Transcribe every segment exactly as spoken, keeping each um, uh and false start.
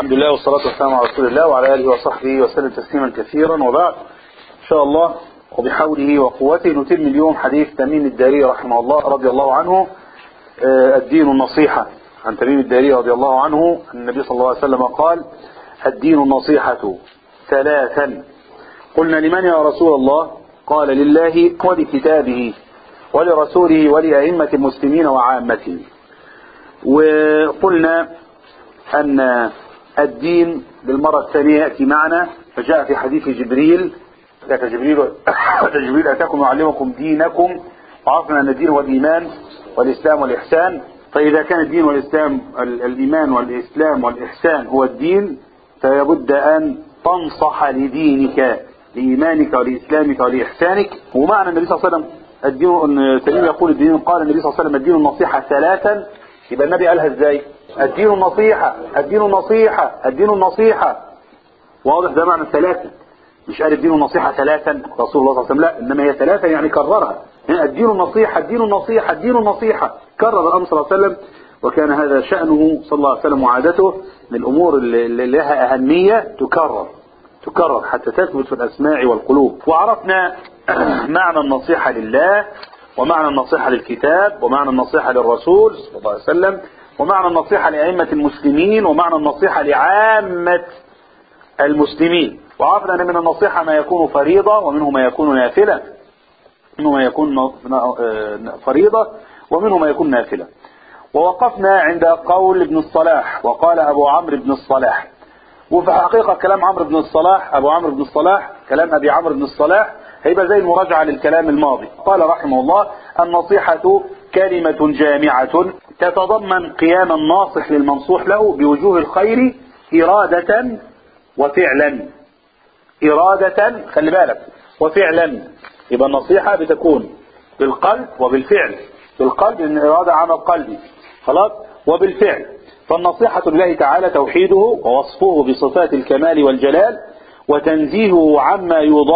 الحمد لله والصلاة والسلام على رسول الله وعلى آله وصحبه وسلم تسليما كثيرا، وبعد إن شاء الله وبحوله وقوته نتم اليوم حديث تميم الداري رحمه الله رضي الله عنه. الدين النصيحة. عن تميم الداري رضي الله عنه أن النبي صلى الله عليه وسلم قال: الدين النصيحة ثلاثا. قلنا: لمن يا رسول الله؟ قال: لله ولكتابه ولرسوله ولأئمة المسلمين وعامته. وقلنا أن الدين بالمرة الثانية يأتي معنا، فجاء في حديث جبريل: ذاك جبريل جبريل أتاكم يعلمكم دينكم، وعرفنا أن الدين هو الإيمان والإسلام والإحسان. فإذا كان الدين والإسلام الإيمان والإسلام والإحسان هو الدين، فيبد أن تنصح لدينك، لإيمانك ولإسلامك ولإحسانك. ومعنى النبي صلى الله عليه وسلم الدين، تميم يقول الدين، قال النبي صلى الله عليه وسلم: الدين النصيحة ثلاثا. يبقى النبي قالها ازاي؟ الدين النصيحة، الدين النصيحة، الدين النصيحة. واضح؟ ده معنى الثلاثة. مش قال الدين النصيحة ثلاثا رسول الله صلى الله عليه وسلم، لا، انما هي ثلاثة يعني كررها. الدين النصيحة، الدين النصيحة، الدين النصيحة، كرر الأمر صلى الله عليه وسلم. وكان هذا شأنه صلى الله عليه وسلم وعادته من الأمور اللي لها أهمية تكرر تكرر حتى تثبت في الأسماع والقلوب. وعرفنا معنى النصيحة لله، ومعنى النصيحة للكتاب، ومعنى النصيحة للرسول صلى الله عليه وسلم، ومعنى النصيحة لأئمة المسلمين، ومعنى النصيحة لعامة المسلمين. وعرفنا أن من النصيحة ما يكون فريضة، ومنه ما يكون نافلة، منه ما يكون فريضة ومنه ما يكون نافلة. ووقفنا عند قول ابن الصلاح، وقال أبو عمرو بن الصلاح. وفي حقيقة كلام عمرو بن الصلاح، أبو عمرو بن الصلاح، كلام أبي عمرو بن الصلاح هيبقى زي المراجعة للكلام الماضي. قال رحمه الله: النصيحة كلمة جامعة تتضمن قيام الناصح للمنصوح له بوجوه الخير إرادة وفعلا. إرادة، خلي بالك، وفعلا. يبقى النصيحة بتكون بالقلب وبالفعل. بالقلب لأن الإرادة عمل قلبي، خلاص، وبالفعل. فالنصيحة لله تعالى توحيده ووصفه بصفات الكمال والجلال، وتنزيهه عما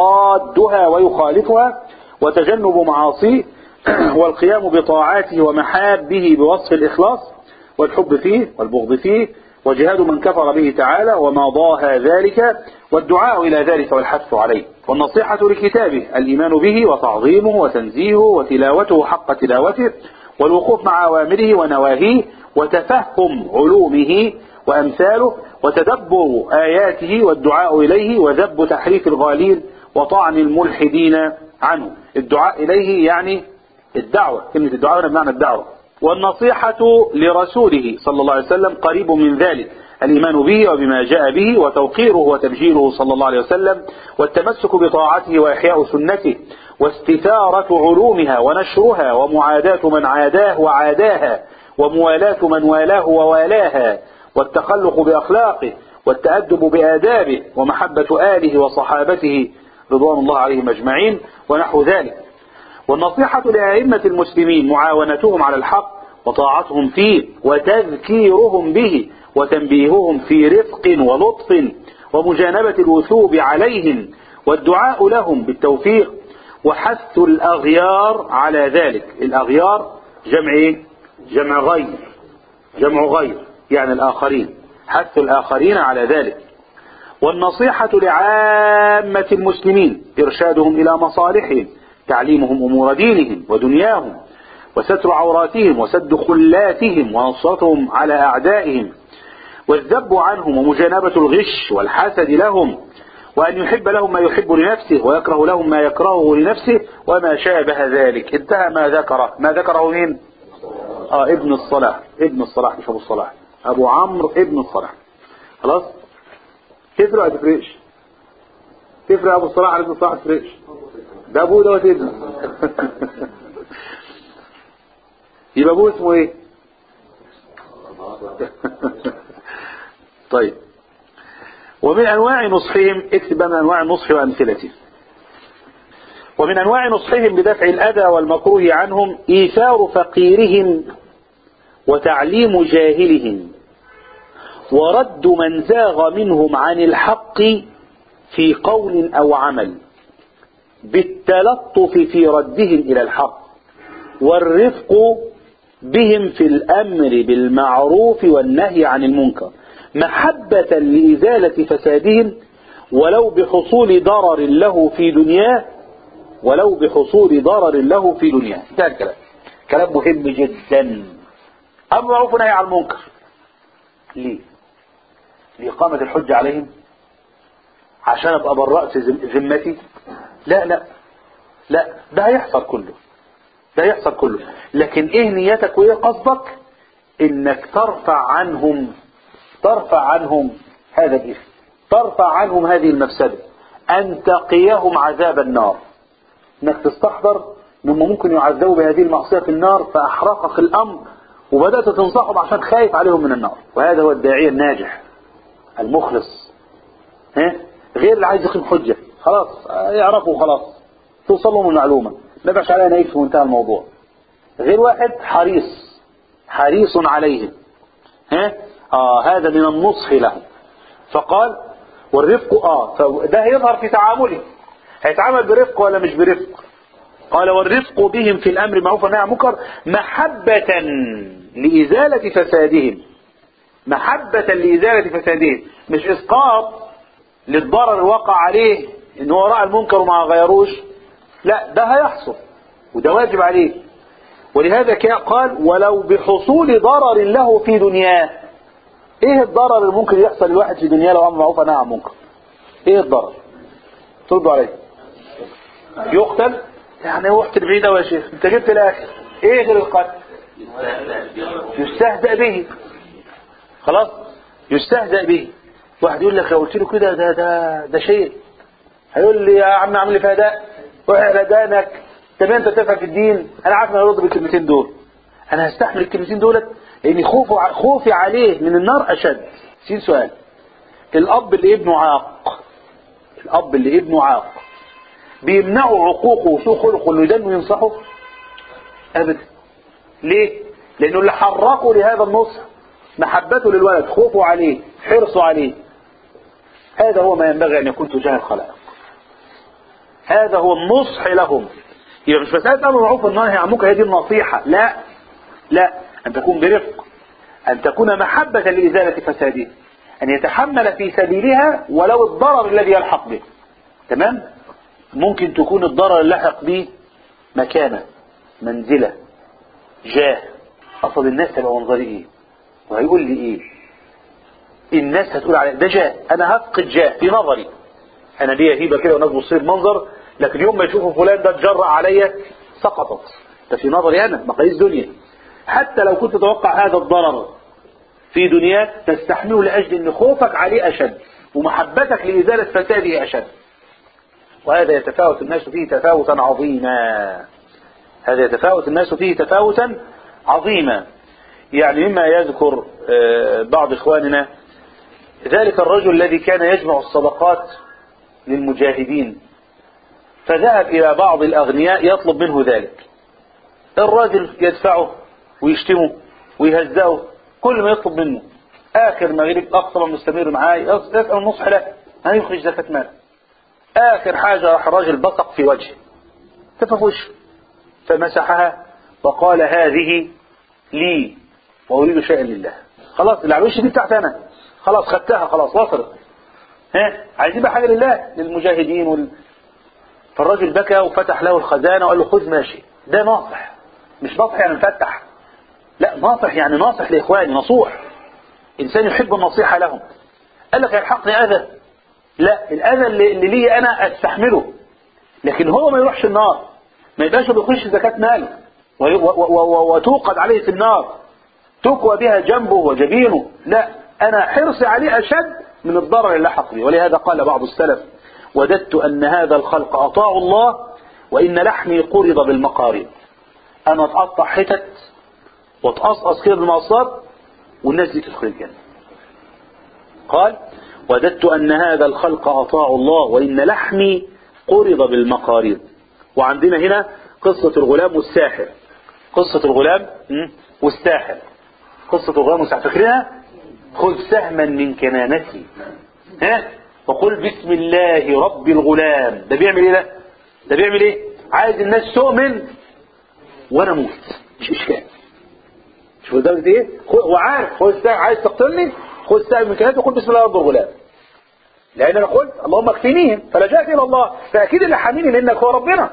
يضادها ويخالفها، وتجنب معاصيه، والقيام بطاعاته ومحابه بوصف الإخلاص والحب فيه والبغض فيه، وجهاد من كفر به تعالى وما ضاهى ذلك، والدعاء إلى ذلك والحث عليه. والنصيحة لكتابه الإيمان به وتعظيمه وتنزيهه وتلاوته حق تلاوته، والوقوف مع أوامره ونواهيه، وتفهم علومه وأمثاله، وتدبر آياته، والدعاء إليه، وذب تحريف الغالين وطعن الملحدين عنه. الدعاء إليه يعني الدعوة، كلمة الدعاء هنا بمعنى الدعوة. والنصيحة لرسوله صلى الله عليه وسلم قريب من ذلك: الإيمان به وبما جاء به، وتوقيره وتبجيله صلى الله عليه وسلم، والتمسك بطاعته وإحياء سنته، واستثارة علومها ونشرها، ومعاداة من عاداه وعاداها، وموالاة من والاه ووالاها، والتخلق بأخلاقه، والتأدب بآدابه، ومحبة آله وصحابته رضوان الله عليهم أجمعين، ونحو ذلك. والنصيحة لأئمة المسلمين معاونتهم على الحق وطاعتهم فيه، وتذكيرهم به، وتنبيههم في رفق ولطف، ومجانبة الوثوب عليهم، والدعاء لهم بالتوفيق، وحث الأغيار على ذلك. الأغيار جمع ايه؟ جمع غير، جمع غير يعني الآخرين، حث الآخرين على ذلك. والنصيحة لعامة المسلمين إرشادهم إلى مصالحهم، تعليمهم أمور دينهم ودنياهم، وستر عوراتهم، وسد خلاتهم، ونصرتهم على أعدائهم، والذب عنهم، ومجانبة الغش والحسد لهم، وأن يحب لهم ما يحب لنفسه، ويكره لهم ما يكرهه لنفسه، وما شابه ذلك. انتهى ما ذكره. ما ذكره مين؟ آه ابن الصلاح، ابن الصلاح مش أبو الصلاح، أبو عمرو ابن الصلاح. خلاص؟ تفرق ولا تفرقش؟ تفرق أبو الصلاح على ابن الصلاح؟ تفرقش؟ ده أبوه ده وتبنه. يبقى أبوه اسمه إيه؟ طيب. ومن أنواع نصحهم، اكتب من أنواع النصح وأمثلته. ومن أنواع نصحهم بدفع الأذى والمكروه عنهم إيثار فقيرهم، وتعليم جاهلهم، ورد من زاغ منهم عن الحق في قول أو عمل، بالتلطف في ردهم إلى الحق، والرفق بهم في الأمر بالمعروف والنهي عن المنكر. محبة لإزالة فسادهم ولو بحصول ضرر له في دنياه ولو بحصول ضرر له في دنياه. ده الكلام كلام مهم جدا. أمر معروف ونهي عن المنكر ليه؟ لإقامة الحجة عليهم عشان أبقى برأت ذمتي؟ لا لا لا، ده هيحصل كله، ده هيحصل كله، لكن ايه نيتك وايه قصدك؟ انك ترفع عنهم ترفع عنهم هذا الإثم، ترفع عنهم هذه المفسدة، أن تقيهم عذاب النار، انك تستحضر انهم ممكن يعذبوا بهذه المعصية في النار فأحرقك الأمر وبدأت تنصحهم عشان خايف عليهم من النار. وهذا هو الداعية الناجح المخلص، ها؟ غير اللي عايز يقيم حجة خلاص يعرفوا خلاص توصل لهم المعلومة ما بقاش عليها نايف وانتهى الموضوع. غير واحد حريص حريص عليهم، ها؟ آه هذا من النصح لهم. فقال والرفق آه فده هيظهر في تعامله، هيتعامل برفق ولا مش برفق؟ قال والرفق بهم في الأمر معروف والنهي عن المنكر محبة لإزالة فسادهم، محبة لإزالة فسادهم، مش إسقاط للضرر وقع عليه إن هو رأى المنكر وما غيروش، لا ده هيحصل وده واجب عليه. ولهذا قال ولو بحصول ضرر له في دنياه. ايه الضرر اللي ممكن يحصل للواحد في دنياه لو امر معروف ونهى عن منكر؟ ايه الضرر؟ تردوا عليه. يقتل؟ يعني رحت بعيد أوي يا شيخ، انت جبت الاخر. ايه غير القتل؟ يستهزأ به، خلاص يستهزأ به. واحد يقول لك لو قلت له كده ده ده ده شيء، هيقول لي يا عم اعمل لي فداء واحد دانك، طب انت تفهم في الدين؟ انا عارف انه هيرد بالكلمتين دول، انا هستحمل الكلمتين دولت لاني خوفي خوفي عليه من النار اشد. سين سؤال، الاب اللي ابنه عاق، الاب اللي ابنه عاق بيمنعوا عقوقه وسوء خلقه انه يدنه ينصحه؟ ابدا. ليه؟ لانه اللي حركه لهذا النصح محبته للولد، خوفه عليه، حرصه عليه. هذا هو ما ينبغي ان يكون تجاه الخلائق، هذا هو النصح لهم. يبقى مش مسألة امر معروف والنهي عن المنكر هي دي النصيحة، لا لا، ان تكون برفق، ان تكون محبة لإزالة فساده، ان يتحمل في سبيلها ولو الضرر الذي يلحق به. تمام؟ ممكن تكون الضرر اللي يلحق به مكانة، منزلة، جاه. اصل الناس هيبقى منظري ايه وهيقول لي ايه؟ الناس هتقول علي ده جاه، انا هفقد جاه في نظري، انا ليا هيبه كده والناس بتصير منظر، لكن يوم ما يشوفوا فلان ده اتجرأ عليا سقطت. ده في نظري انا مقاييس دنيا. حتى لو كنت تتوقع هذا الضرر في دنياك تستحمله لاجل ان خوفك عليه اشد ومحبتك لازاله فساده اشد. وهذا يتفاوت الناس فيه تفاوتا عظيما، هذا يتفاوت الناس فيه تفاوتا عظيما. يعني مما يذكر بعض إخواننا ذلك الرجل الذي كان يجمع الصدقات للمجاهدين، فذهب إلى بعض الأغنياء يطلب منه ذلك. الراجل يدفعه ويشتمه ويهزأه كل ما يطلب منه. آخر ما غيرك أقصر مستمر معاه يسأل النصح له ما يخرج زكاة مال. آخر حاجة راح الراجل بصق في وجهه تفوش فمسحها وقال هذه لي وأريد شيئا لله. خلاص اللي على الوش دي بتاعت أنا، خلاص خدتها خلاص وصلت. ها عايزين بقى حاجة لله للمجاهدين وال... فالراجل بكى وفتح له الخزانة وقال له خذ ماشي. ده ناصح، مش ناصح يعني مفتح، لا ناصح يعني ناصح لإخواني، نصوح، إنسان يحب النصيحة لهم. قال لك يلحقني أذى؟ لا، الأذى اللي, اللي لي أنا أستحمله، لكن هو ما يروحش النار، ما يبقاش بيخش زكاة ماله وتوقد عليه في النار تقوى بها جنبه وجبينه. لا، أنا حرصي عليه أشد من الضرر اللي لحق به. ولهذا قال بعض السلف وددت أن هذا الخلق أطاعوا الله وإن لحمي قرض بالمقارب. أنا أتقطع حتت وأتقصقص كده بالمقصات والناس دي تدخل الجنة. قال وددت أن هذا الخلق أطاعوا الله وإن لحمي قرض بالمقارب. وعندنا هنا قصة الغلام والساحر، قصة الغلام والساحر، قصة الغلام والساحر فاكرينها؟ خذ سهما من كنانتي ها وقل بسم الله رب الغلام. ده بيعمل ايه؟ ده ده بيعمل ايه؟ عايز الناس تؤمن وانا موت، مش اشكال. شوف ده ايه؟ هو عارف هو الساحر عايز تقتلني خذ سهم من كنانته وقل بسم الله رب الغلام، لان انا قلت اللهم اكفنيهم فلجأت الى الله، فاكيد اللي حاميني منك هو ربنا،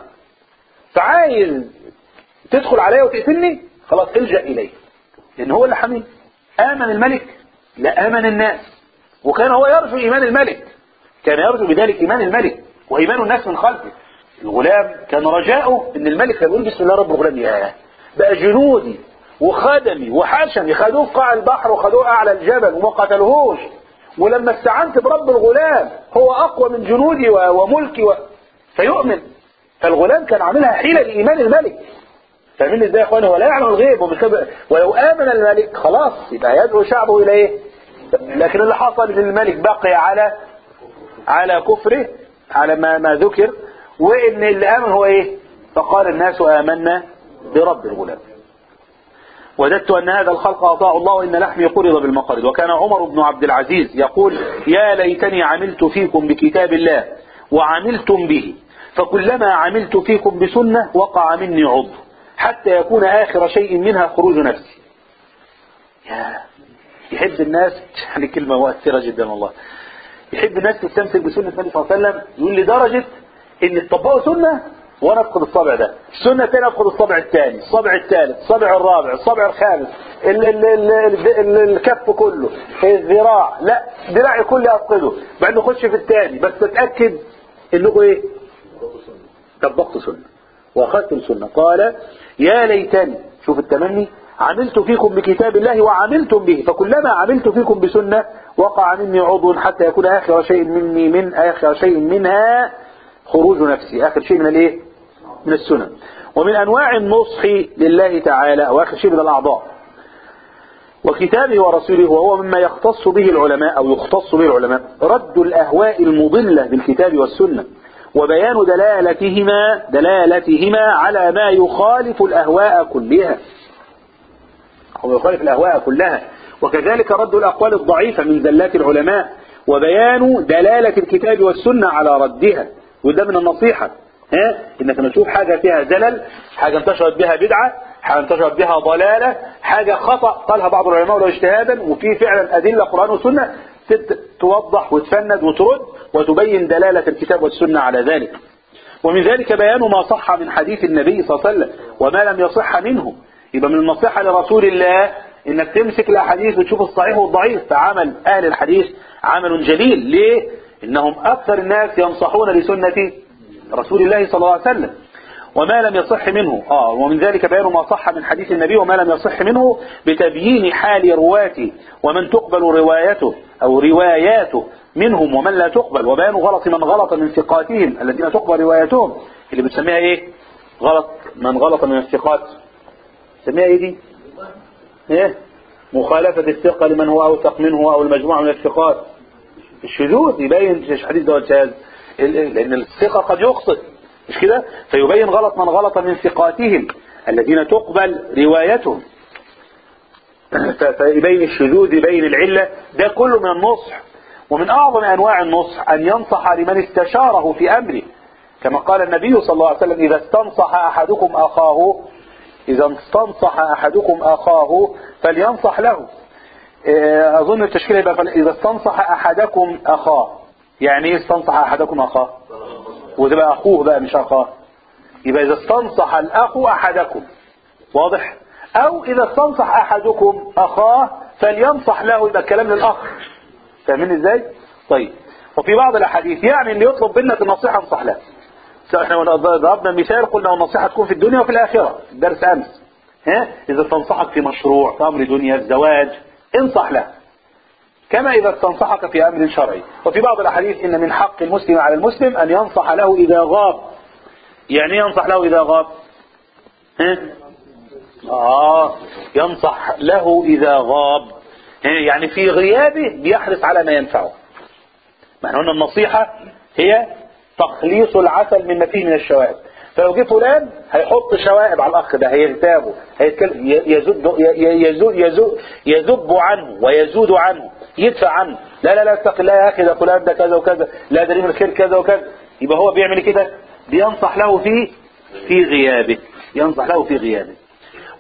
فعايز تدخل عليا وتقتلني خلاص الجأ اليه لان هو اللي حاميني. امن الملك؟ لا، امن الناس، وكان هو يرجو ايمان الملك، كان يرجو بذلك ايمان الملك وايمان الناس من خلفه. الغلام كان رجاؤه ان الملك يقول بسم الله رب الغلام، يا بقى جنودي وخدمي وحشمي خدوه في قاع البحر وخدوه اعلى الجبل وما قتلوهوش، ولما استعنت برب الغلام هو اقوى من جنودي وملكي و... فيؤمن. فالغلام كان عاملها حيلة لإيمان الملك. فاهمين ازاي يا اخواني؟ ولا يعلم الغيب وبالخبر، ولو آمن الملك خلاص يبقى يدعو شعبه إلى ايه؟ لكن اللي حصل ان الملك بقي على على كفره، على ما ما ذكر، وان اللي آمن هو ايه؟ فقال الناس آمنا برب الغلام. وددت أن هذا الخلق أطاعوا الله وإن لحمي قرض بالمقارض. وكان عمر بن عبد العزيز يقول يا ليتني عملت فيكم بكتاب الله وعملتم به، فكلما عملت فيكم بسنة وقع مني عضو حتى يكون آخر شيء منها خروج نفسي. يا يحب الناس، يعني كلمة مؤثرة جدا والله، يحب الناس تستمسك بسنة النبي صلى الله عليه وسلم، يقول لدرجة ان تطبقوا سنة وانا افقد الصابع ده، السنة الثانية افقد الصابع الثاني، الصابع الثالث، الصابع الرابع، الصابع الخامس، ال ال ال ال ال الكف كله، الذراع، لا ذراعي كله افقده، بعد نخش في الثاني، بس اتأكد انكم ايه؟ طبقت سنة واخذت السنة. قال يا ليتني، شوف التمني، عملت فيكم بكتاب الله وعملتم به، فكلما عملت فيكم بسنة وقع مني عضو حتى يكون آخر شيء مني من آخر شيء منها خروج نفسي، آخر شيء من الايه؟ من السنن. ومن أنواع النصح لله تعالى، أو آخر شيء من الأعضاء، وكتابه ورسوله، وهو مما يختص به العلماء أو يختص به العلماء، رد الأهواء المضلة بالكتاب والسنة، وبيان دلالتهما دلالتهما على ما يخالف الأهواء كلها أو يخالف الأهواء كلها، وكذلك رد الأقوال الضعيفة من زلات العلماء، وبيان دلالة الكتاب والسنة على ردها. وده من النصيحة، ها إنك نشوف حاجة فيها زلل، حاجة انتشرت بها بدعة، حاجة انتشرت بها ضلالة، حاجة خطأ قالها بعض العلماء ولو اجتهادا، وفي فعلا أدلة قرآن وسنة، توضح وتفند وترد وتبين دلالة الكتاب والسنة على ذلك. ومن ذلك بيان ما صح من حديث النبي صلى الله عليه وسلم وما لم يصح منه. يبقى من النصيحة لرسول الله انك تمسك الاحاديث وتشوف الصحيح والضعيف، فعمل اهل الحديث عمل جليل. ليه؟ انهم اكثر الناس ينصحون لسنة رسول الله صلى الله عليه وسلم وما لم يصح منه. اه ومن ذلك بيان ما صح من حديث النبي وما لم يصح منه بتبيين حال رواته ومن تقبل روايته او رواياته منهم ومن لا تقبل، وبيان غلط من غلط من ثقاتهم الذين تقبل روايتهم، اللي بتسميها ايه؟ غلط من غلط من الثقات، سميها ايه دي؟ ايه؟ مخالفة الثقة لمن هو اوثق منه او المجموعة من الثقات. الشذوذ يبين الحديث ده شاذ، لان الثقة قد يخطئ، مش كده؟ فيبين غلط من غلط من ثقاتهم الذين تقبل روايتهم، فيبين الشذوذ، يبين العلة، ده كله من النصح. ومن اعظم انواع النصح ان ينصح لمن استشاره في امره، كما قال النبي صلى الله عليه وسلم اذا استنصح احدكم اخاه اذا استنصح احدكم اخاه فلينصح له. اظن التشكيل يبقى اذا استنصح احدكم اخاه، يعني ايه استنصح احدكم اخاه؟ وده بقى اخوه بقى مش اخاه، يبقى اذا استنصح الاخ احدكم، واضح؟ او اذا استنصح احدكم اخاه فلينصح له، يبقى الكلام للاخ. فاهمين ازاي؟ طيب. وفي بعض الاحاديث يعني اللي يطلب منك النصيحه انصح له. احنا ضربنا مثال قلنا النصيحه تكون في الدنيا وفي الاخره، درس امس. ها اذا استنصحك في مشروع، في امر دنيا، في زواج، انصح له كما اذا استنصحك في امر شرعي. وفي بعض الاحاديث ان من حق المسلم على المسلم ان ينصح له اذا غاب. يعني ينصح له اذا غاب؟ ها اه ينصح له اذا غاب، يعني في غيابه بيحرص على ما ينفعه. معنى ان النصيحة هي تخليص العسل مما فيه من الشوائب. فلو جه فلان هيحط شوائب على الاخ ده، هيغتابه، هيتكلم، يزد يزد يزد يذب عنه ويزود عنه، يدفع عنه، لا لا لا اتق الله يا اخي، ده فلان ده كذا وكذا، لا ده ليه من الخير كذا وكذا. يبقى هو بيعمل كده، بينصح له في في غيابه، ينصح له في غيابه.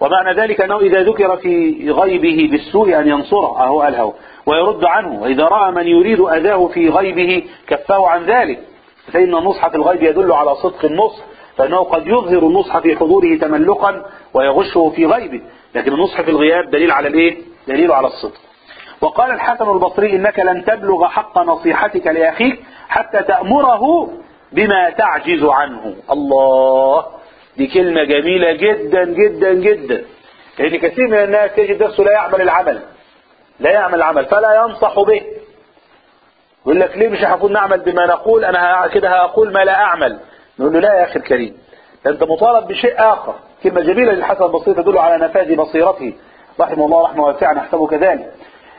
ومعنى ذلك أنه إذا ذكر في غيبه بالسوء أن ينصره، أهو ألهو ويرد عنه، وإذا رأى من يريد أذاه في غيبه كفاه عن ذلك، فإن النصح في الغيب يدل على صدق النصح، فإنه قد يظهر النصح في حضوره تملقا ويغشه في غيبه، لكن النصح في الغياب دليل على الإيه؟ دليل على الصدق. وقال الحسن البصري إنك لن تبلغ حق نصيحتك لأخيك حتى تأمره بما تعجز عنه. الله، دي كلمة جميلة جدا جدا جدا، لأن كثير من الناس تجد نفسه لا يعمل العمل لا يعمل العمل فلا ينصح به، يقول لك ليه مش هنقول نعمل بما نقول، أنا كده هقول ما لا أعمل. نقول له لا يا أخي الكريم، أنت مطالب بشيء آخر. كلمة جميلة للحسن البصري تدل على نفاذ بصيرته رحمه الله رحمه واسعة، نحسبه كذلك.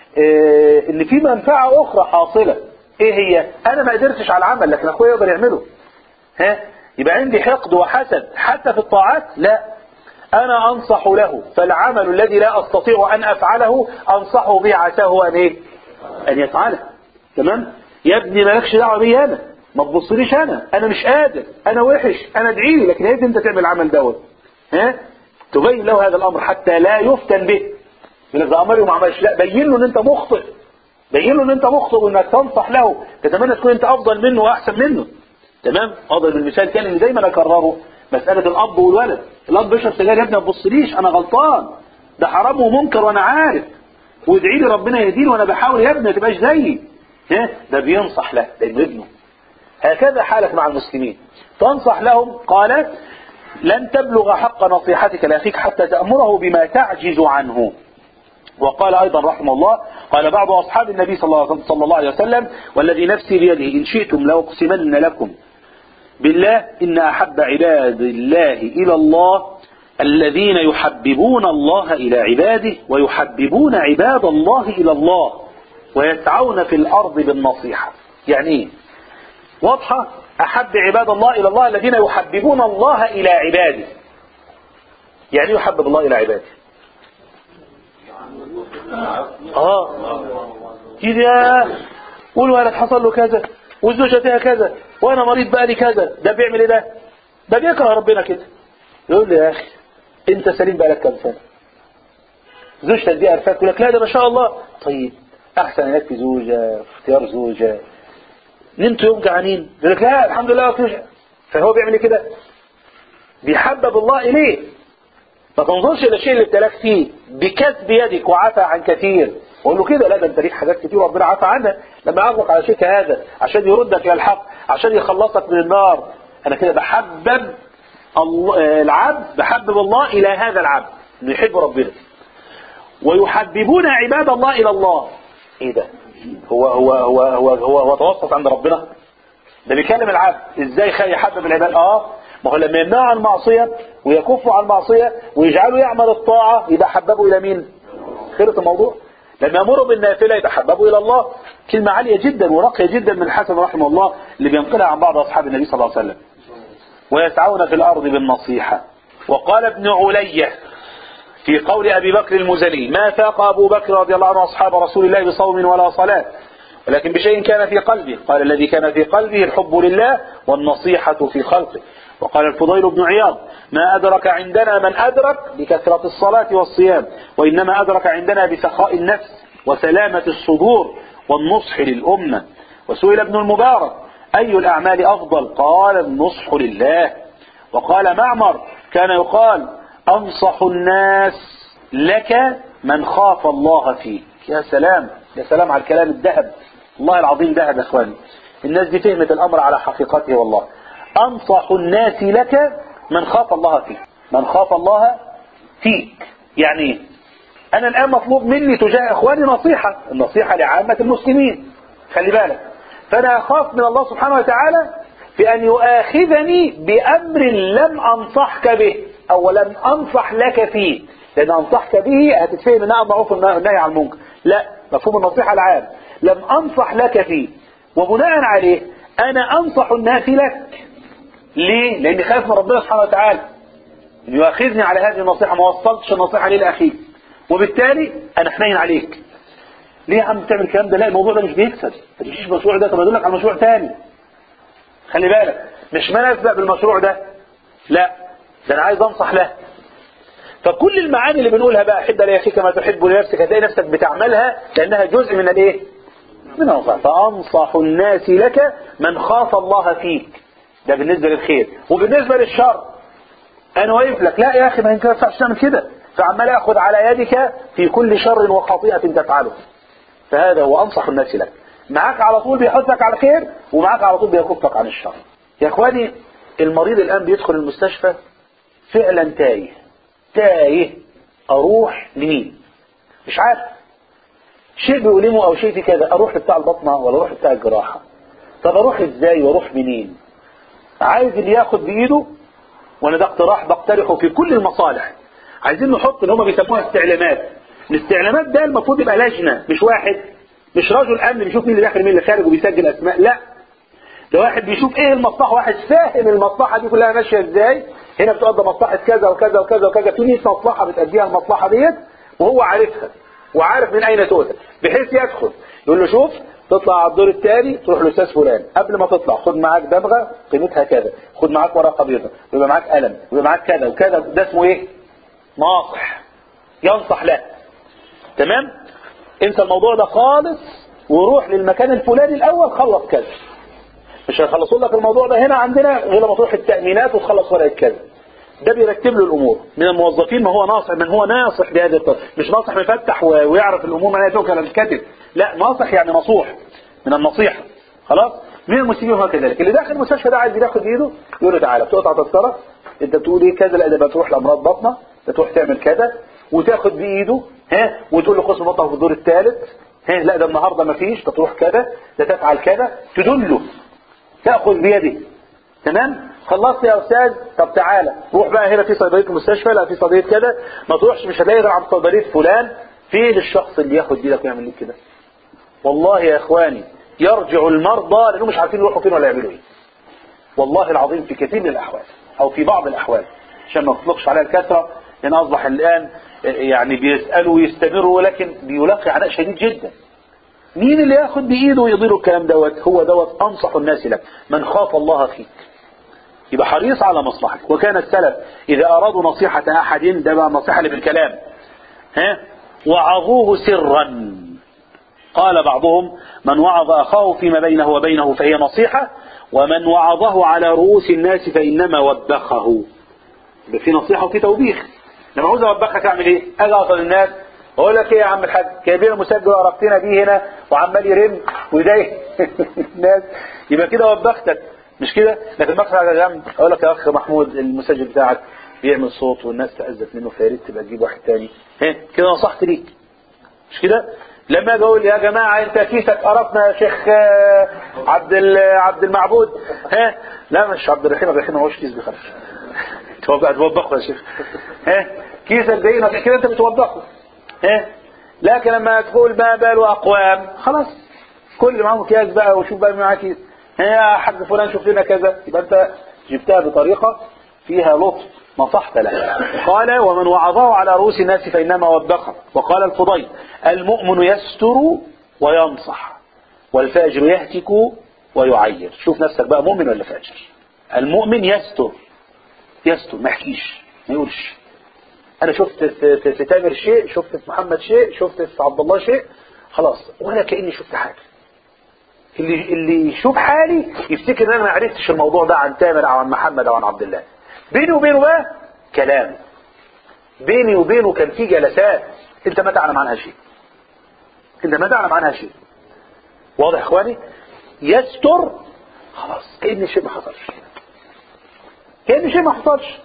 إيه ان في منفعة اخرى حاصلة، ايه هي؟ انا ما قدرتش على العمل لكن اخويا يقدر يعمله، ها؟ يبقى عندي حقد وحسد حتى في الطاعات؟ لا، انا انصح له، فالعمل الذي لا استطيع ان افعله انصحه به عساه ان ايه؟ ان يفعله. تمام؟ يا ابني مالكش دعوه بي، انا ما تبصليش، انا انا مش قادر، انا وحش، انا ادعي لي، لكن انت تعمل العمل دوت، ها؟ تبين له هذا الامر حتى لا يفتن به. يقول لك ده امر وما عملش، لا، بين له ان انت مخطئ، بين له ان انت مخطئ وانك تنصح له، تتمنى تكون انت افضل منه واحسن منه. تمام؟ اضرب المثال كان اللي دايما اكرره، مساله الاب والولد. الاب بيشرب سجاير، يا ابني ما تبصليش، انا غلطان، ده حرام ومنكر وانا عارف، وادعي لي ربنا يهديني وانا بحاول، يا ابني ما تبقاش زيي. ها؟ ده بينصح له، ده ابنه. هكذا حالك مع المسلمين، تنصح لهم. قال لن تبلغ حق نصيحتك لاخيك حتى تأمره بما تعجز عنه. وقال أيضا رحمه الله، قال بعض أصحاب النبي صلى الله عليه وسلم والذي نفسي بيده إن شئتم لأقسمن لكم بالله إن أحب عباد الله إلى الله الذين يحببون الله إلى عباده ويحببون عباد الله إلى الله ويسعون في الأرض بالنصيحة. يعني إيه؟ واضحة؟ أحب عباد الله إلى الله الذين يحببون الله إلى عباده. يعني يحبب الله إلى عباده؟ اه كده، والولد حصل له كذا والزوجة فيها كذا وانا مريض بقى لي كذا، ده بيعمل ايه؟ ده ده بيكره ربنا كده. يقول لي يا اخي انت سليم بقى لك كام سنه؟ زوجتك دي عرفاك، يقول لك لا ده ما شاء الله. طيب احسن هناك في زوجه، في اختيار زوجه، نمتوا يوم جعانين، يقول لك لا الحمد لله وفي. فهو بيعمل ايه كده؟ بيحبب الله اليه. ما تنظرش الى الشيء اللي ابتلاك فيه بكسب يدك وعفى عن كثير وقول له كده، لا ده انت ليك حاجات كتير وربنا عفى عنها لما يعرضك على شيء هذا عشان يردك الى الحق، عشان يخلصك من النار. انا كده بحبب العبد، بحبب الله الى هذا العبد انه يحب ربنا. ويحببون عباد الله الى الله. ايه ده؟ هو هو هو هو هو, هو توسط عند ربنا؟ ده بيكلم العبد ازاي يحبب العباد. اه ما هو لما يمنعه عن المعصية ويكفه عن المعصية ويجعله يعمل الطاعة يبقى حببه إلى مين؟ خيرة الموضوع. لما يمره بالنافلة يبقى حببه إلى الله. كلمة عالية جدا وراقية جدا من الحسن رحمه الله اللي بينقلها عن بعض أصحاب النبي صلى الله عليه وسلم. ويسعون في الأرض بالنصيحة. وقال ابن علية في قول أبي بكر المزني ما فاق أبو بكر رضي الله عنه أصحاب رسول الله بصوم ولا صلاة ولكن بشيء كان في قلبه. قال الذي كان في قلبه الحب لله والنصيحة في خلقه. وقال الفضيل بن عياض ما أدرك عندنا من أدرك بكثرة الصلاة والصيام وإنما أدرك عندنا بسخاء النفس وسلامة الصدور والنصح للأمة. وسئل ابن المبارك أي الأعمال أفضل؟ قال النصح لله. وقال معمر كان يقال أنصح الناس لك من خاف الله فيك. يا سلام يا سلام على الكلام الذهب، الله العظيم ذهب يا اخواني. الناس دي فهمت الأمر على حقيقته والله. أنصح الناس لك من خاف الله فيك، من خاف الله فيك. يعني أنا الآن مطلوب مني تجاه إخواني نصيحة، النصيحة لعامة المسلمين، خلي بالك. فأنا أخاف من الله سبحانه وتعالى في أن يؤاخذني بأمر لم أنصحك به أو لم أنصح لك فيه، لأن أنصحك به هتتفهم أنها معروف النهي عن المنكر. لا، مفهوم النصيحة العام لم أنصح لك فيه، وبناء عليه أنا أنصح الناس لك. ليه؟ لأني خايف من ربنا سبحانه وتعالى إن يؤاخذني على هذه النصيحة، ما وصلتش النصيحة ليه لأخيك، وبالتالي أنا حنين عليك. ليه يا عم تعمل الكلام ده؟ لا الموضوع ده مش بيكسب، ما تجيش المشروع ده، طب أدلك على مشروع تاني. خلي بالك، مش ما أسبق بالمشروع ده، لا ده أنا عايز أنصح له. فكل المعاني اللي بنقولها بقى احب لاخيك كما تحب لنفسك هتلاقي نفسك بتعملها لانها جزء من الايه؟ من النصح. فانصح الناس لك من خاف الله فيك. ده بالنسبه للخير. وبالنسبه للشر انا واقف لك لا يا اخي ما ينفعش تعمل كده، فعمال اخذ على يدك في كل شر وخطيئه تفعله. فهذا هو انصح الناس لك. معاك على طول بيحثك على الخير ومعاك على طول بيكفك عن الشر. يا اخواني المريض الان بيدخل المستشفى فعلا تايه تايه اروح لمين؟ مش عارف. شيء بيؤلمه او شيء في كذا، اروح لبتاع البطنه ولا اروح لبتاع الجراحه؟ طب اروح ازاي واروح منين؟ عايز اللي ياخد بايده، وانا ده اقتراح بقترحه في كل المصالح. عايزين نحط اللي هم بيسموها استعلامات. الاستعلامات ده المفروض يبقى لجنه، مش واحد، مش رجل امن بيشوف مين اللي داخل مين اللي خارج وبيسجل اسماء، لا ده واحد بيشوف ايه المصلحه، واحد فاهم المصلحه دي كلها ماشيه ازاي. هنا بتقضى مصلحه كذا وكذا وكذا وكذا، في مية مصلحه بتأديها المصلحه ديت وهو عارفها وعارف من اين تؤتى، بحيث يدخل يقول له شوف تطلع على الدور الثاني تروح لاستاذ فلان، قبل ما تطلع خد معاك دمغه قيمتها كذا، خد معاك ورقه بيضاء، يبقى معاك قلم، يبقى معاك كذا وكذا. ده اسمه ايه؟ ناصح، ينصح له. تمام؟ انسى الموضوع ده خالص وروح للمكان الفلاني الاول خلص كذا. مش هيخلصوا لك الموضوع ده هنا عندنا غير لما تروح التأمينات وتخلص ورقه كذا. ده بيرتب له الامور من الموظفين. ما هو ناصح، من هو ناصح بهذه الطريقه، مش ناصح مفتح ويعرف الامور ما يتوكل على الكاتب، لا ناصح يعني نصوح من النصيحه. خلاص؟ من المسلمين هو كذلك. اللي داخل المستشفى ده عايز ياخد بايده يقول له تعالى بتقطع تذكره، انت بتقول ايه كذا، لا ده بتروح لامراض بطنه، بتروح تعمل كذا وتاخد بايده ها، وتقول له قسم بطنه في الدور الثالث ها، لا ده النهارده ما فيش بتروح كذا، ده تفعل كذا، تدله تاخذ بيده. تمام؟ خلصت يا استاذ، طب تعالى روح بقى هنا في صيدليه المستشفى، لا في صيدليه كذا، ما تروحش مش هتلاقي غير عند صيدليه فلان. فين الشخص اللي ياخد بيدك ويعمل لك كده؟ والله يا اخواني يرجع المرضى لانهم مش عارفين يروحوا فين ولا يعملوا ايه. والله العظيم في كثير من الاحوال او في بعض الاحوال عشان ما اطلقش عليها الكثره، لان اصبح الان يعني بيسالوا ويستمروا ولكن بيلاقي عناء شديد جدا. مين اللي ياخد بايده ويضيله الكلام دوت؟ هو دوت انصح الناس لك من خاف الله فيك. يبقى حريص على مصلحتك. وكان السلف اذا ارادوا نصيحه احد، ده بقى النصيحه اللي بالكلام، ها، وعظوه سرا. قال بعضهم من وعظ اخاه فيما بينه وبينه فهي نصيحه، ومن وعظه على رؤوس الناس فانما وبخه. يبقى في نصيحه وفي توبيخ. لما عاوز اوبخك اعمل ايه؟ اجي اوصل الناس اقول لك ايه يا عم الحاج، جايبين مسجل وعرفتنا بيه هنا وعمال يرن ويضايق الناس، يبقى كده وبختك مش كده؟ لكن بخش على جنب اقول لك يا اخ محمود المسجل بتاعك بيعمل صوت والناس تأذت منه، فيا ريت تبقى تجيب واحد تاني. ها كده نصحت ليك مش كده؟ لما اجي اقول يا جماعه انت كيسك قرفنا يا شيخ عبد عبد المعبود، ها لا مش عبد الرحيم، عبد الرحيم ما هوش كيس بيخرج توبخه يا شيخ، ها كيسك باينه كده انت بتوبخه. ها لكن لما تقول ما بال اقوام خلاص كل معاهم اكياس بقى وشوف بقى معاك كيس، يا حاج فلان شوف لنا كذا، يبقى انت جبتها بطريقه فيها لطف نصحت له. قال ومن وعظه على رؤوس الناس فانما وبخه. وقال الفضيل المؤمن يستر وينصح والفاجر يهتك ويعير. شوف نفسك بقى مؤمن ولا فاجر. المؤمن يستر يستر ما يحكيش ما يقولش انا شفت في, في تامر شيء، شفت في محمد شيء، شفت في عبد الله شيء، خلاص ولا كأني شفت حاجه. اللي اللي يشوف حالي يفتكر ان انا ما عرفتش الموضوع ده عن تامر او عن محمد او عن عبد الله. بيني وبينه بقى كلام، بيني وبينه كان في جلسات انت ما تعلم عنها شيء، انت ما تعلم عنها شيء. واضح يا اخواني؟ يستر خلاص كأن شيء ما حصلش، كأن شيء ما حصلش.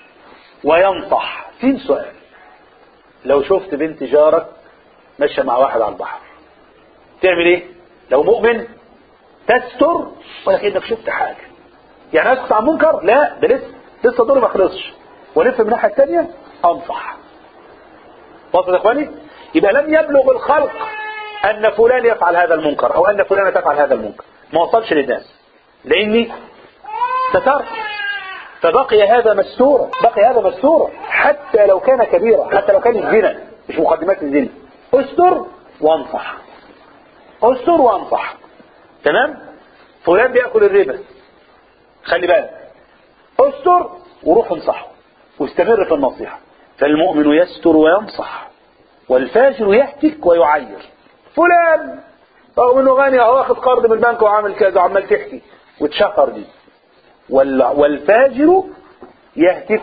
وينصح. في سؤال، لو شفت بنت جارك ماشيه مع واحد على البحر تعمل ايه؟ لو مؤمن تستر ولا كأنك شفت حاجه، يعني اسكت عن منكر؟ لا ده لسه لسه دوري ما خلصش، ولف من الناحيه الثانيه انصح. واضح يا اخواني؟ يبقى لم يبلغ الخلق ان فلان يفعل هذا المنكر او ان فلانه تفعل هذا المنكر، ما وصلش للناس لاني سترت، فبقي هذا مستورا، بقي هذا مستورا حتى لو كان كبيرا، حتى لو كان الزنا مش مقدمات الزنا. استر وانصح، استر وانصح. تمام؟ فلان بيأكل الربا خلي بالك، استر وروح انصحه واستمر في النصيحة. فالمؤمن يستر وينصح، والفاجر يهتك ويعير. فلان رغم انه غني اهو واخد قرض من البنك وعامل كذا وعمال تحكي وتشخر دي. والفاجر يهتك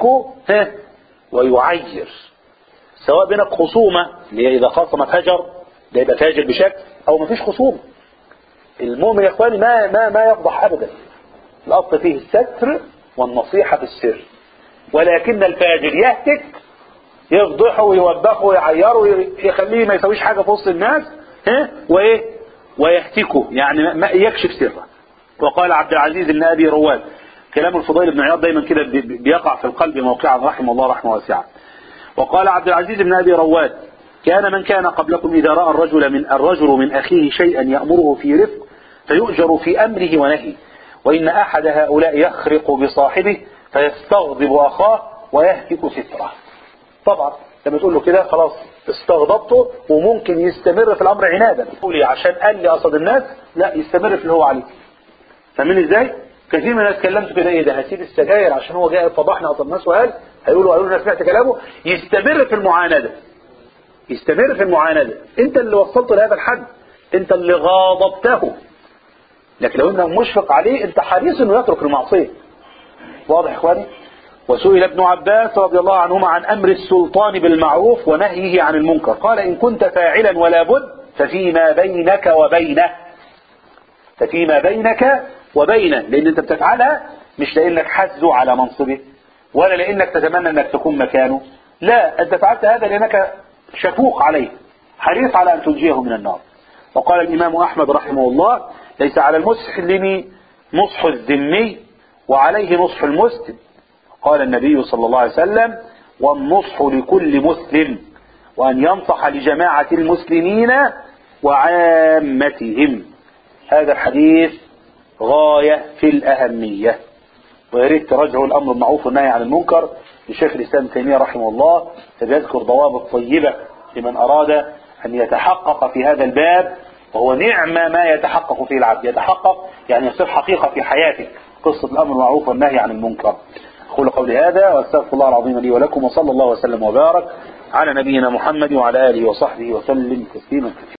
ويعير، سواء بينك خصومة اللي هي اذا خاصم فجر ده يبقى فاجر بشكل، او مفيش خصومة. المؤمن يا اخواني ما ما ما يفضح ابدا، الاصل فيه الستر والنصيحة في السر. ولكن الفاجر يهتك، يفضحه ويوبخه ويعيره ويخليه ما يسويش حاجة في وسط الناس، ها وايه ويهتكه، يعني ما يكشف سره. وقال عبد العزيز بن ابي رواد، كلام الفضيل بن عياض دايما كده بيقع في القلب موقعا رحمه الله رحمه واسعة. وقال عبد العزيز بن ابي رواد: كان من كان قبلكم اذا راى الرجل من الرجل من اخيه شيئا يأمره في رفق فيؤجر في امره ونهيه، وان احد هؤلاء يخرق بصاحبه فيستغضب اخاه ويهتك ستره. طبعا لما تقول له كده خلاص استغضبته، وممكن يستمر في الامر عنادا، تقول لي عشان قال لي قصد الناس، لا يستمر في اللي هو عليه. فاهمين ازاي؟ كثير من الناس كلمته كده، ايه ده هسيب السجاير عشان هو جاي فضحنا قصد الناس وقال، هيقولوا قالوا انا سمعت كلامه. يستمر في المعاندة، يستمر في المعاندة. انت اللي وصلته لهذا الحد، انت اللي غاضبته. لكن لو انت مشفق عليه انت حريص انه يترك المعصية. واضح يا اخواني؟ وسئل ابن عباس رضي الله عنهما عن امر السلطان بالمعروف ونهيه عن المنكر، قال: ان كنت فاعلا ولا بد ففيما بينك وبينه، ففيما بينك وبينه، لان انت بتفعلها مش لانك حزه على منصبه ولا لانك تتمنى انك تكون مكانه، لا، انت فعلت هذا لانك شفوق عليه، حريص على ان تنجيه من النار. وقال الامام احمد رحمه الله: ليس على المسلم نصح الذمي وعليه نصح المسلم. قال النبي صلى الله عليه وسلم: والنصح لكل مسلم، وأن ينصح لجماعة المسلمين وعامتهم. هذا الحديث غاية في الأهمية، ويريد تراجعوا الأمر المعروف والنهي عن المنكر لشيخ الإسلام ابن تيمية رحمه الله، فبيذكر ضوابط طيبة لمن أراد أن يتحقق في هذا الباب، وهو نعم ما يتحقق فيه العبد، يتحقق يعني يصير حقيقة في حياتك، قصة الأمر المعروف والنهي عن المنكر. أقول قولي هذا وأستغفر الله العظيم لي ولكم، وصلى الله وسلم وبارك على نبينا محمد وعلى آله وصحبه وسلم تسليما كثيرا.